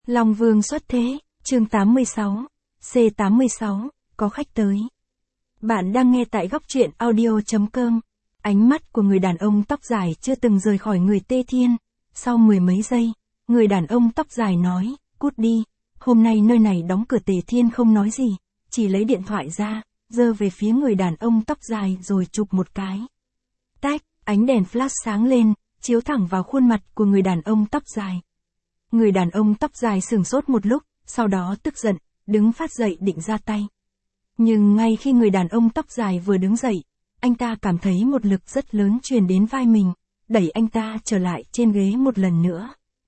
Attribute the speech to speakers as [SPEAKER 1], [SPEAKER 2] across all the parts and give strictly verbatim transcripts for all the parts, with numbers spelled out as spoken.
[SPEAKER 1] Long Vương xuất thế, chương tám mươi sáu, C tám mươi sáu, có khách tới. Bạn đang nghe tại góc truyện audio.com. Ánh mắt của người đàn ông tóc dài chưa từng rời khỏi người Tê Thiên. Sau mười mấy giây, người đàn ông tóc dài nói, cút đi, hôm nay nơi này đóng cửa. Tê Thiên không nói gì, chỉ lấy điện thoại ra, giơ về phía người đàn ông tóc dài rồi chụp một cái. Tách, ánh đèn flash sáng lên, chiếu thẳng vào khuôn mặt của người đàn ông tóc dài. Người đàn ông tóc dài sửng sốt một lúc, sau đó tức giận, đứng phát dậy định ra tay. Nhưng ngay khi người đàn ông tóc dài vừa đứng dậy, anh ta cảm thấy một lực rất lớn truyền đến vai mình, đẩy anh ta trở lại trên ghế một lần nữa.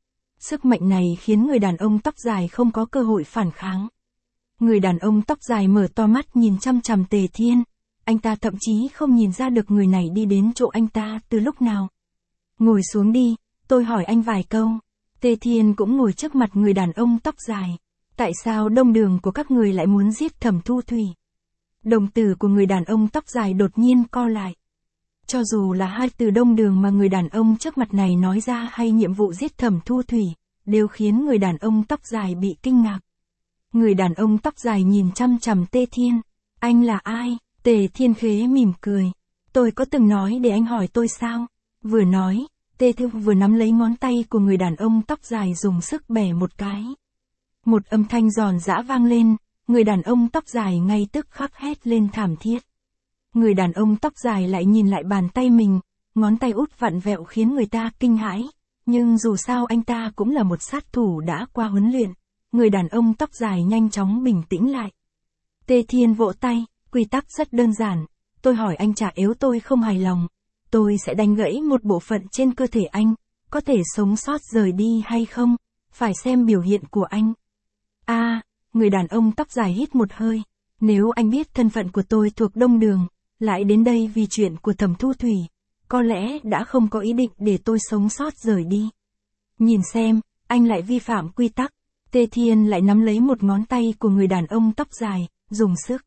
[SPEAKER 1] Sức mạnh này khiến người đàn ông tóc dài không có cơ hội phản kháng. Người đàn ông tóc dài mở to mắt nhìn chăm chằm Tề Thiên, anh ta thậm chí không nhìn ra được người này đi đến chỗ anh ta từ lúc nào. Ngồi xuống đi, tôi hỏi anh vài câu. Tề Thiên cũng ngồi trước mặt người đàn ông tóc dài. Tại sao đông đường của các người lại muốn giết Thẩm Thu Thủy? Đồng tử của người đàn ông tóc dài đột nhiên co lại. Cho dù là hai từ đông đường mà người đàn ông trước mặt này nói ra hay nhiệm vụ giết Thẩm Thu Thủy, đều khiến người đàn ông tóc dài bị kinh ngạc. Người đàn ông tóc dài nhìn chăm chằm Tề Thiên. Anh là ai? Tề Thiên khế mỉm cười. Tôi có từng nói để anh hỏi tôi sao? Vừa nói, Tề Thiên vừa nắm lấy ngón tay của người đàn ông tóc dài dùng sức bẻ một cái. Một âm thanh giòn giã vang lên, người đàn ông tóc dài ngay tức khắc hét lên thảm thiết. Người đàn ông tóc dài lại nhìn lại bàn tay mình, ngón tay út vặn vẹo khiến người ta kinh hãi, nhưng dù sao anh ta cũng là một sát thủ đã qua huấn luyện, người đàn ông tóc dài nhanh chóng bình tĩnh lại. Tề Thiên vỗ tay, quy tắc rất đơn giản, tôi hỏi anh trả nếu tôi không hài lòng, tôi sẽ đánh gãy một bộ phận trên cơ thể anh, có thể sống sót rời đi hay không, phải xem biểu hiện của anh. A, à, người đàn ông tóc dài hít một hơi, nếu anh biết thân phận của tôi thuộc đông đường, lại đến đây vì chuyện của Thẩm Thu Thủy, có lẽ đã không có ý định để tôi sống sót rời đi. Nhìn xem, anh lại vi phạm quy tắc. Tề Thiên lại nắm lấy một ngón tay của người đàn ông tóc dài, dùng sức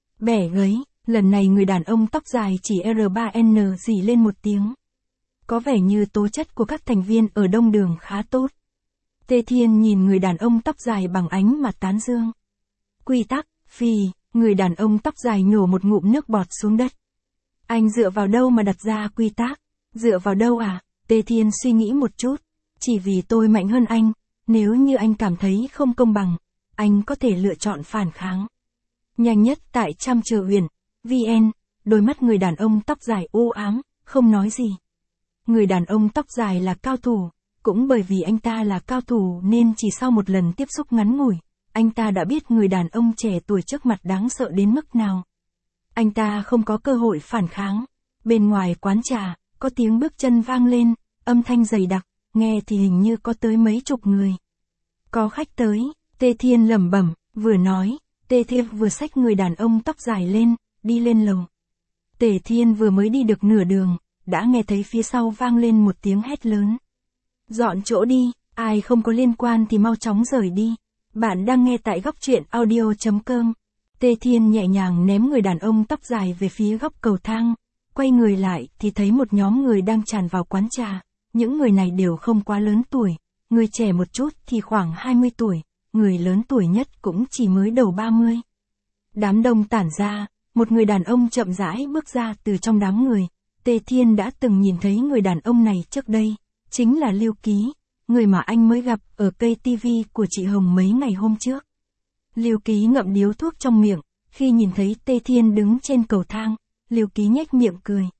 [SPEAKER 1] bẻ gãy. Lần này người đàn ông tóc dài chỉ R ba N rỉ lên một tiếng. Có vẻ như tố chất của các thành viên ở đông đường khá tốt. Tề Thiên nhìn người đàn ông tóc dài bằng ánh mặt tán dương. Quy tắc, phì, người đàn ông tóc dài nhổ một ngụm nước bọt xuống đất. Anh dựa vào đâu mà đặt ra quy tắc? Dựa vào đâu à? Tề Thiên suy nghĩ một chút. Chỉ vì tôi mạnh hơn anh, nếu như anh cảm thấy không công bằng, anh có thể lựa chọn phản kháng. Nhanh nhất tại Trăm Chờ Huyền, vn, đôi mắt người đàn ông tóc dài u ám, không nói gì. Người đàn ông tóc dài là cao thủ. Cũng bởi vì anh ta là cao thủ nên chỉ sau một lần tiếp xúc ngắn ngủi, anh ta đã biết người đàn ông trẻ tuổi trước mặt đáng sợ đến mức nào. Anh ta không có cơ hội phản kháng. Bên ngoài quán trà, có tiếng bước chân vang lên, âm thanh dày đặc, nghe thì hình như có tới mấy chục người. Có khách tới, Tề Thiên lẩm bẩm, vừa nói, Tề Thiên vừa xách người đàn ông tóc dài lên, đi lên lầu. Tề Thiên vừa mới đi được nửa đường, đã nghe thấy phía sau vang lên một tiếng hét lớn. Dọn chỗ đi, ai không có liên quan thì mau chóng rời đi. Bạn đang nghe tại góc truyện audio.com. Tề Thiên nhẹ nhàng ném người đàn ông tóc dài về phía góc cầu thang. Quay người lại thì thấy một nhóm người đang tràn vào quán trà. Những người này đều không quá lớn tuổi. Người trẻ một chút thì khoảng hai mươi tuổi. Người lớn tuổi nhất cũng chỉ mới đầu ba mươi. Đám đông tản ra, một người đàn ông chậm rãi bước ra từ trong đám người. Tề Thiên đã từng nhìn thấy người đàn ông này trước đây. Chính là Lưu Ký, người mà anh mới gặp ở cây tivi của chị Hồng mấy ngày hôm trước. Lưu Ký ngậm điếu thuốc trong miệng, khi nhìn thấy Tề Thiên đứng trên cầu thang, Lưu Ký nhếch miệng cười.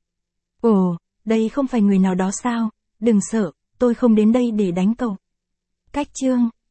[SPEAKER 1] Ồ, đây không phải người nào đó sao, đừng sợ, tôi không đến đây để đánh cậu. Cách chương